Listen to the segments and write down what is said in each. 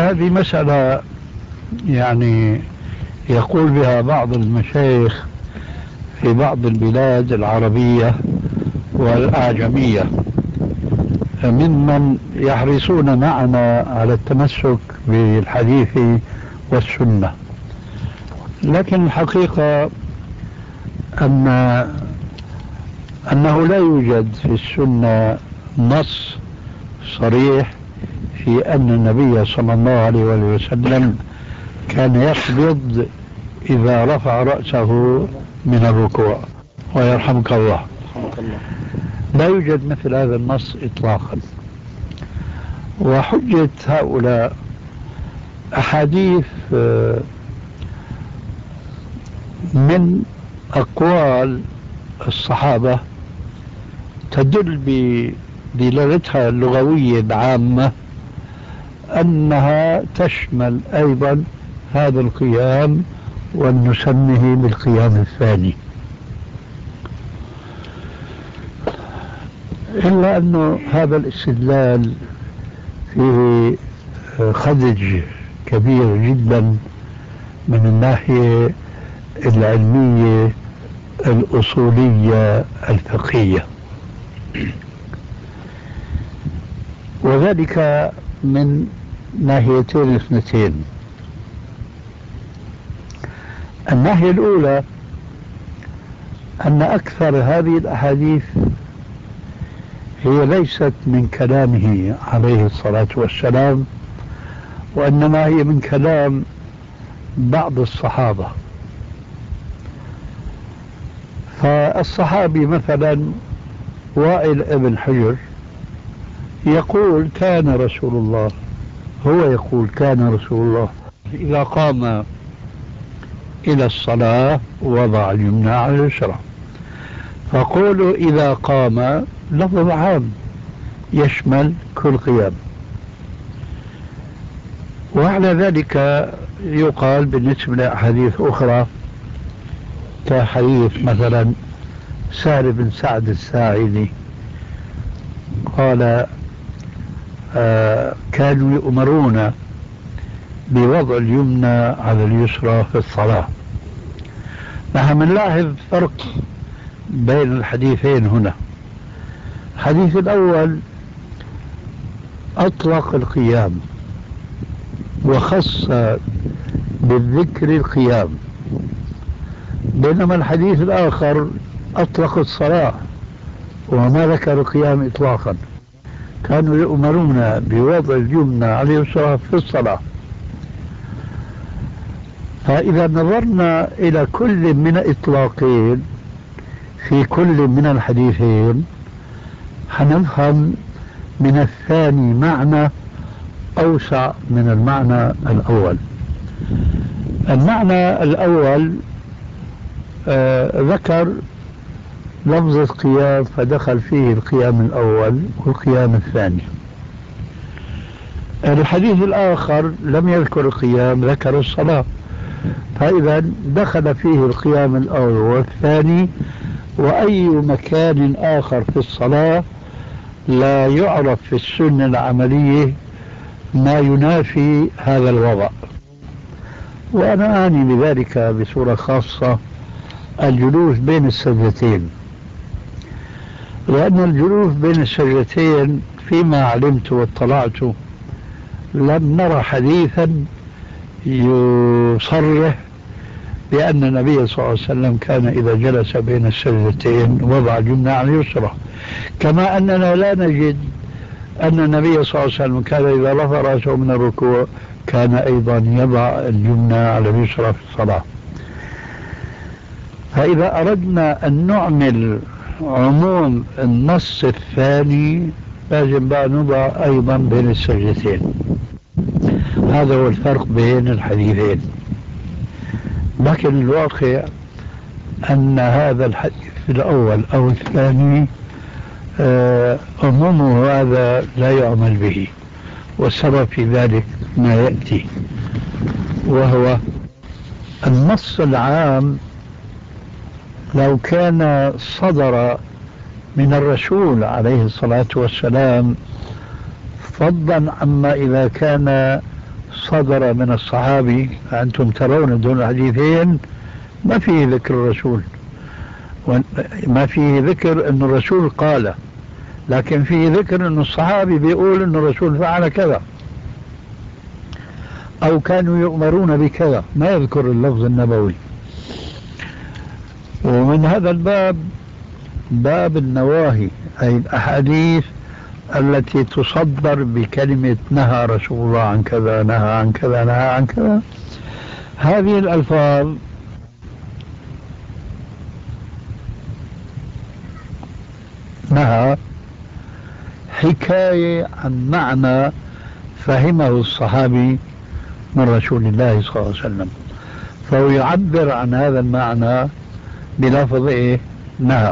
هذه مسألة يعني يقول بها بعض المشايخ في بعض البلاد العربية والأعجمية ممن يحرصون معنا على التمسك بالحديث والسنة، لكن الحقيقة أنه لا يوجد في السنة نص صريح في أن النبي صلى الله عليه وسلم كان يقبض إذا رفع رأسه من الركوع. ويرحمك الله. لا يوجد مثل هذا النص إطلاقا. وحجة هؤلاء أحاديث من أقوال الصحابة تدل بدلالتها اللغوية العامة أنها تشمل أيضا هذا القيام ونسميه بالقيام الثاني، إلا أنه هذا الاستدلال فيه خدج كبير جدا من الناحية العلمية الأصولية الفقهية، وذلك من ناحيتين اثنتين. الناحية الأولى أن أكثر هذه الأحاديث هي ليست من كلامه عليه الصلاة والسلام، وإنما هي من كلام بعض الصحابة. فالصحابي مثلا وائل ابن حجر يقول كان رسول الله، هو يقول كان رسول الله إذا قام إلى الصلاة وضع اليمنى على اليسرى. فقولوا إذا قام لفظ عام يشمل كل قيام. وعلى ذلك يقال بالنسبة لأحاديث أخرى كحديث مثلا سهل بن سعد الساعدي قال كانوا يؤمرون بوضع اليمنى على اليسرى في الصلاة. نحن نلاحظ فرق بين الحديثين هنا. الحديث الأول أطلق القيام وخص بالذكر القيام، بينما الحديث الآخر أطلق الصلاة وما ذكر القيام إطلاقا. كانوا يؤمرون بوضع اليمنى على اليسرى في الصلاة. فإذا نظرنا إلى كل من إطلاقين في كل من الحديثين حنفهم من الثاني معنى أوسع من المعنى الأول. المعنى الأول ذكر لفظ القيام فدخل فيه القيام الأول والقيام الثاني. الحديث الآخر لم يذكر القيام، ذكر الصلاة، فإذا دخل فيه القيام الأول والثاني. وأي مكان آخر في الصلاة لا يعرف في السنة العملية ما ينافي هذا الوضع. وأنا أعني بذلك بصورة خاصة الجلوس بين السجدتين، لأن الجلوس بين السجدتين فيما علمت واطلعت لم نرى حديثا يصرح بأن النبي صلى الله عليه وسلم كان إذا جلس بين السجدتين وضع اليمنى على اليسرى، كما أننا لا نجد أن النبي صلى الله عليه وسلم كان إذا رفع رأسه من الركوع كان أيضا يضع اليمنى على اليسرى في الصلاة. فإذا أردنا أن نعمل عموم النص الثاني لازم بقى نضع أيضا بين السجدتين. هذا هو الفرق بين الحديثين. لكن الواقع أن هذا الحديث الأول أو الثاني عمومه هذا لا يعمل به، والسبب في ذلك ما يأتي، وهو النص العام لو كان صدر من الرسول عليه الصلاة والسلام فضلا عما إذا كان صدر من الصحابي، أنتم ترون دون الحديثين ما فيه ذكر الرسول، ما فيه ذكر أن الرسول قال، لكن فيه ذكر أن الصحابي بيقول أن الرسول فعل كذا أو كانوا يؤمرون بكذا، ما يذكر اللفظ النبوي. ومن هذا الباب باب النواهي، أي الأحاديث التي تصدر بكلمة نهى رسول الله عن كذا، نهى عن كذا، نهى عن كذا. هذه الألفاظ نهى حكاية عن معنى فهمه الصحابي من رسول الله صلى الله عليه وسلم، فهو يعبر عن هذا المعنى بلفظ إيه؟ نهى.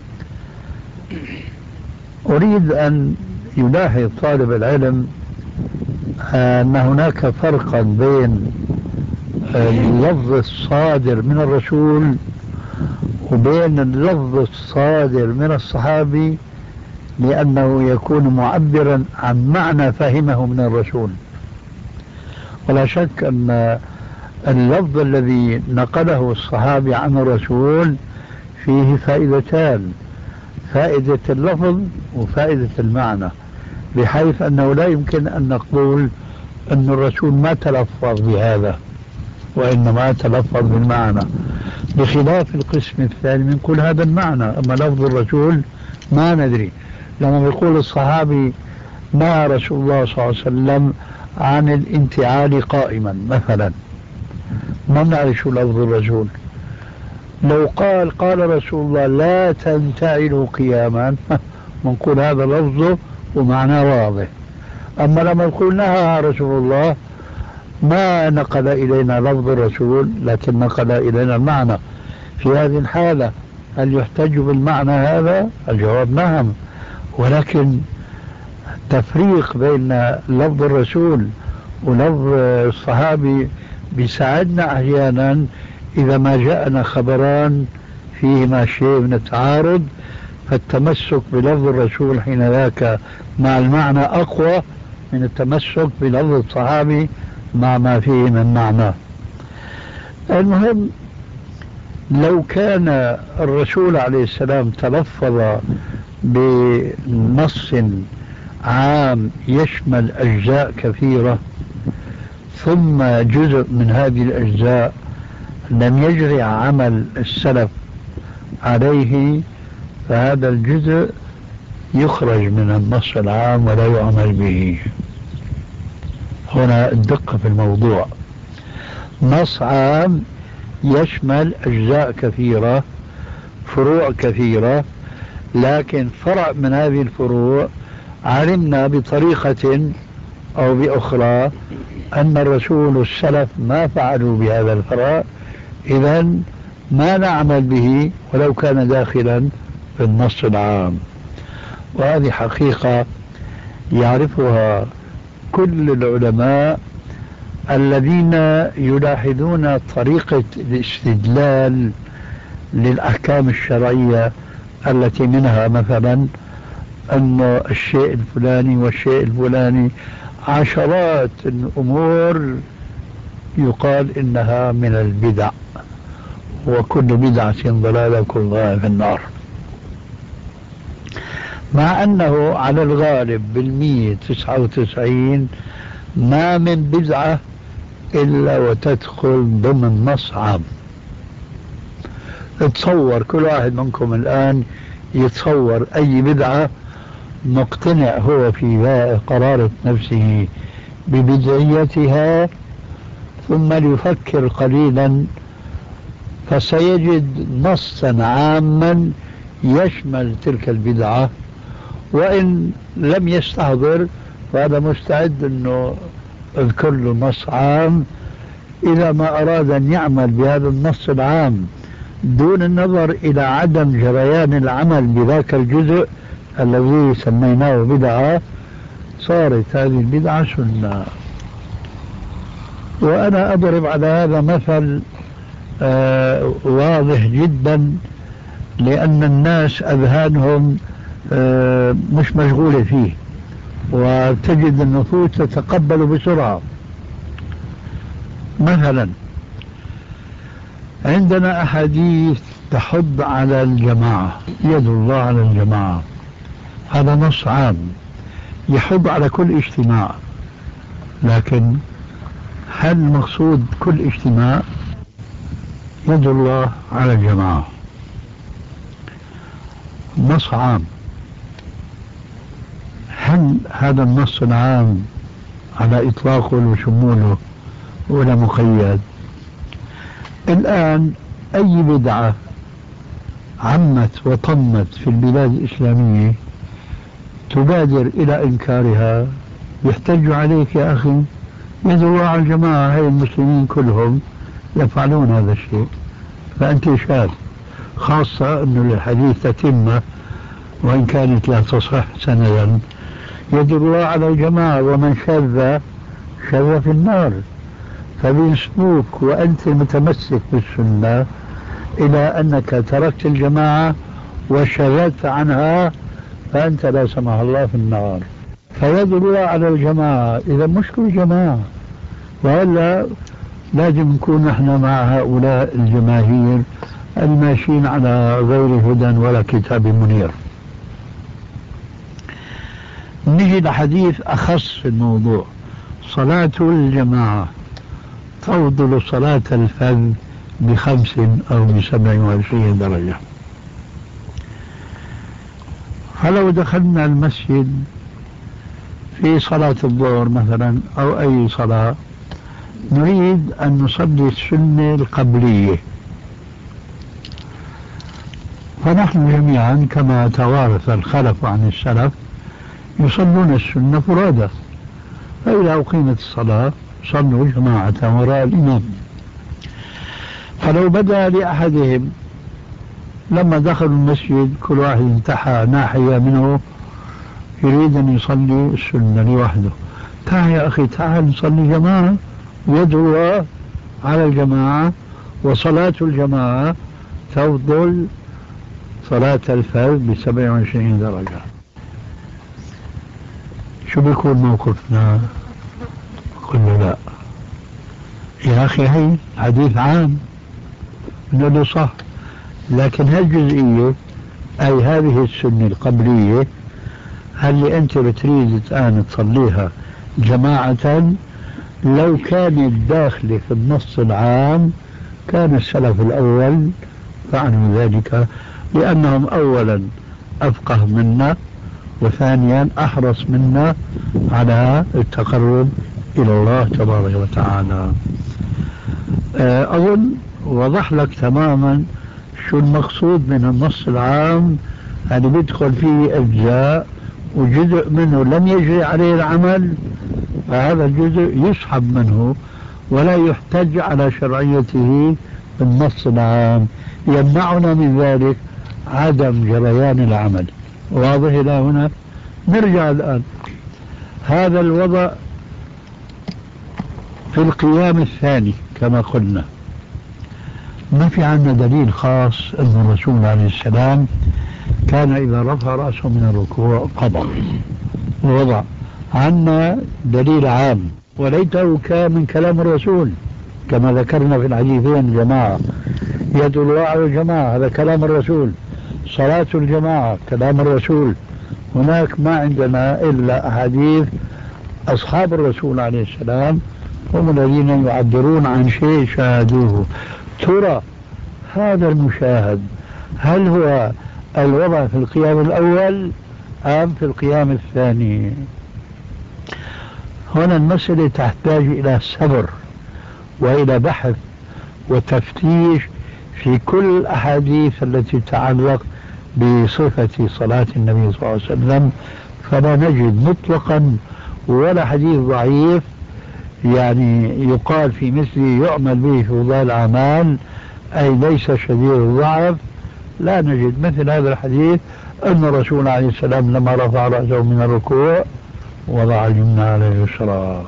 أريد أن يلاحظ طالب العلم أن هناك فرقا بين اللفظ الصادر من الرسول وبين اللفظ الصادر من الصحابي، لأنه يكون معبرا عن معنى فهمه من الرسول. ولا شك أن اللفظ الذي نقله الصحابي عن الرسول فيه فائدتان، فائدة اللفظ وفائدة المعنى، بحيث أنه لا يمكن أن نقول أن الرسول ما تلفظ بهذا وإنما تلفظ بالمعنى، بخلاف القسم الثاني من كل هذا المعنى. أما لفظ الرسول ما ندري، لما يقول الصحابي نهى رسول الله صلى الله عليه وسلم عن الانتعال قائما مثلا، ما نعرف شو لفظ الرسول. لو قال رسول الله لا تنتعلوا قياما منقول هذا لفظه ومعناه واضح. أما لما يقول نهى رسول الله ما نقل إلينا لفظ الرسول لكن نقل إلينا المعنى. في هذه الحالة هل يحتج بالمعنى هذا؟ الجواب نعم، ولكن التفريق بين لفظ الرسول ولفظ الصحابي بيساعدنا أحيانا إذا ما جاءنا خبران فيهما شيء من التعارض، فالتمسك بلفظ الرسول حين ذاك مع المعنى أقوى من التمسك بلفظ الصحابي مع ما فيه من معنى. المهم، لو كان الرسول عليه السلام تلفظ بنص عام يشمل أجزاء كثيرة، ثم جزء من هذه الأجزاء لم يجري عمل السلف عليه، فهذا الجزء يخرج من النص العام ولا يعمل به. هنا الدقة في الموضوع، نص عام يشمل أجزاء كثيرة، فروع كثيرة، لكن فرع من هذه الفروع علمنا بطريقة أو بأخرى أن الرسول والسلف ما فعلوا بهذا الفرع، إذن ما نعمل به ولو كان داخلا في النص العام. وهذه حقيقة يعرفها كل العلماء الذين يلاحظون طريقة الاستدلال للأحكام الشرعية، التي منها مثلا أن الشيء الفلاني والشيء الفلاني عشرات الأمور يقال إنها من البدع، وكل بدعة ضلالة كلها في النار، مع أنه على الغالب 99 ما من بدعة إلا وتدخل ضمن نص عام. تصور كل واحد منكم الآن يتصور أي بدعة مقتنع هو في قرارة نفسه ببدعيتها، ثم ليفكر قليلا فسيجد نصا عاما يشمل تلك البدعة، وإن لم يستحضر فهذا مستعد أنه اذكر له نص عام إذا ما أراد أن يعمل بهذا النص العام دون النظر إلى عدم جريان العمل بذاك الجزء الذي سميناه بدعة، صارت هذه البدعة سنة. وأنا أضرب على هذا مثل واضح جدا، لأن الناس أذهانهم مش مشغولة فيه، وتجد النفوس تتقبل بسرعة. مثلا عندنا أحاديث تحض على الجماعة، يد الله على الجماعة، هذا نص عام يحض على كل اجتماع، لكن هل المقصود كل اجتماع؟ يد الله على الجماعة نص عام، هل هذا النص العام على إطلاقه وشموله ولا مقيد؟ الآن أي بدعة عمت وطمت في البلاد الإسلامية تبادر إلى إنكارها يحتج عليك يا أخي يد الله على الجماعة، هاي المسلمين كلهم يفعلون هذا الشيء، فأنت شاذ، خاصة أنه الحديث تتمة وإن كانت لا تصح سندا، يد الله على الجماعة ومن شذ شذ في النار. فبينسبوك وأنت متمسك بالسنة إلى أنك تركت الجماعة وشذت عنها، فأنت لا سمح الله في النار. فيد الله على الجماعة، إذا مش كل جماعة، وإلا لازم نكون نحن مع هؤلاء الجماهير الماشيين على غير هدى ولا كتاب منير. نجي لحديث أخص في الموضوع، صلاة الجماعة تفضل صلاة الفذ ب5 أو ب27 درجة. فلو دخلنا المسجد في صلاة الظهر مثلا أو أي صلاة نريد أن نصلي السنة القبلية، فنحن جميعا كما توارث الخلف عن السلف يصلون السنة فرادى، فإذا أقيمت الصلاة صلوا جماعة وراء الإمام. فلو بدأ لأحدهم لما دخلوا المسجد كل واحد انتحى ناحية منه يريد أن يصلي السنة لوحده، تعال يا أخي تعال نصلي جماعة، يد الله على الجماعة، وصلاة الجماعة تفضل صلاة الفرد ب27 درجة. شو بيكون موقفنا؟ قلنا لا يا أخي هي حديث عام نقول له صح، لكن هالجزئية أي هذه السنة القبلية هل أنت بتريد الآن تصليها جماعة، لو كانت داخلة في النص العام كان السلف الأول فعلوا ذلك، لأنهم أولا أفقه منا، وثانيا أحرص منا على التقرب إلى الله تبارك وتعالى. أظن وضح لك تماما شو المقصود من النص العام، يعني بيدخل فيه أجزاء وجزء منه لم يجري عليه العمل، فهذا الجزء يسحب منه ولا يحتج على شرعيته بالنص العام، يمنعنا من ذلك عدم جريان العمل. واضح إلى هنا؟ نرجع الآن، هذا الوضع في القيام الثاني كما قلنا ما في عندنا دليل خاص أن الرسول عليه السلام كان إذا رفع رأسه من الركوع قضى ووضع، عندنا دليل عام وليته كان من كلام الرسول كما ذكرنا في الحديثين جماعة، يد الله على الجماعة هذا كلام الرسول، صلاة الجماعة كلام الرسول. هناك ما عندنا إلا أحاديث أصحاب الرسول عليه السلام هم الذين يعبرون عن شيء شاهدوه. ترى هذا المشاهد هل هو الوضع في القيام الأول أم في القيام الثاني؟ هنا المسألة تحتاج إلى صبر وإلى بحث وتفتيش في كل الأحاديث التي تتعلق بصفة صلاة النبي صلى الله عليه وسلم، فلا نجد مطلقا ولا حديث ضعيف يعني يقال في مثله يعمل به في وضع الأعمال أي ليس شديد الضعف. لا نجد مثل هذا الحديث أن الرسول عليه السلام لما رفع رأسه من الركوع وضع اليمنى على اليسرى،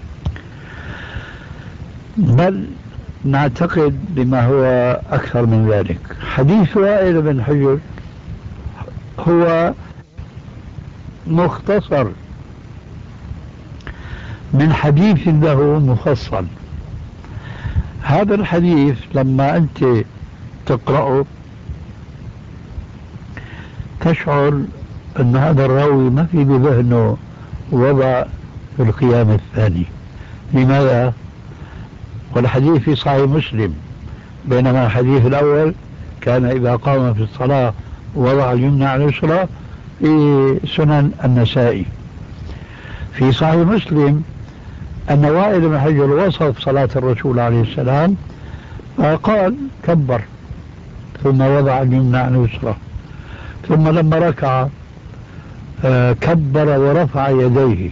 بل نعتقد بما هو أكثر من ذلك. حديث وائل بن حجر هو مختصر من حديث له مفصل، هذا الحديث لما أنت تقرأه تشعر أن هذا الراوي ما في بذهنه وضع في القيام الثاني. لماذا؟ والحديث في صحيح مسلم، بينما الحديث الأول كان إذا قام في الصلاة وضع اليمنى على اليسرى في سنن النسائي. في صحيح مسلم أن وائل بن حجر وصف صلاة الرسول عليه السلام فقال كبر ثم وضع اليمنى على اليسرى، ثم لما ركع كبر ورفع يديه،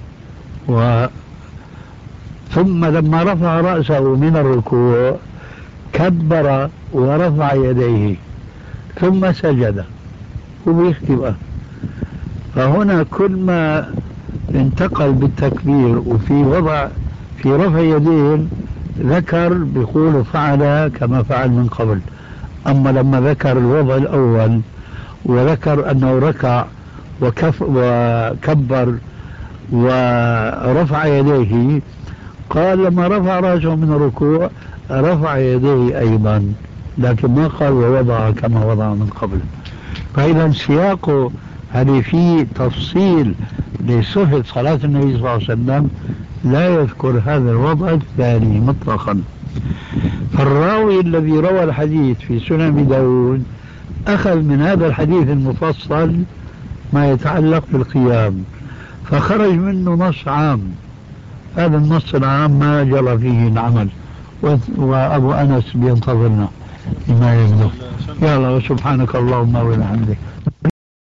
ثم لما رفع رأسه من الركوع كبر ورفع يديه ثم سجد وبيختبأ. فهنا كل ما انتقل بالتكبير في رفع يدين ذكر بيقول فعل كما فعل من قبل. أما لما ذكر الوضع الأول وذكر أنه ركع وكبر ورفع يديه، قال لما رفع رأسه من الركوع رفع يديه أيضا، لكن ما قال ووضع كما وضع من قبل. فإذا سياقه هذه فيه تفصيل لصفة صلاة النبي صلى الله عليه وسلم، لا يذكر هذا الوضع الثاني مطلقا. فالراوي الذي روى الحديث في سنن أبي داود أخذ من هذا الحديث المفصل ما يتعلق بالقيام، فخرج منه نص عام. هذا النص العام ما جرى فيه العمل، وأبو أنس بينتظرنا لما يبدو. يلا، وسبحانك اللهم وبحمدك.